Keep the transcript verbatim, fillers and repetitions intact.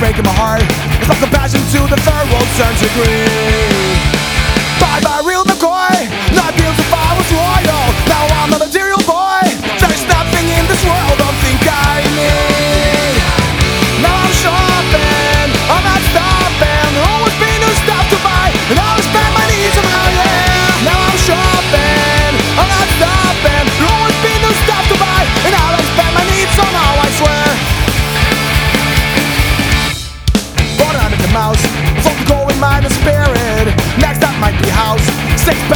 breaking my heart. It's like a passion to the third world turns to green. Bye bye real McCoy, not built if I was royal. Now I'm a material boy. There's nothing in this world I think I need. Now I'm shopping, I'm not stopping. Always been new stuff to buy, and I always spend my needs somehow, yeah. Now I'm shopping, I'm not stopping. Always been new stuff to buy, and I always spend my needs somehow, I swear. Born under the mouse, folk go in mind and spirit. Next up might be house, six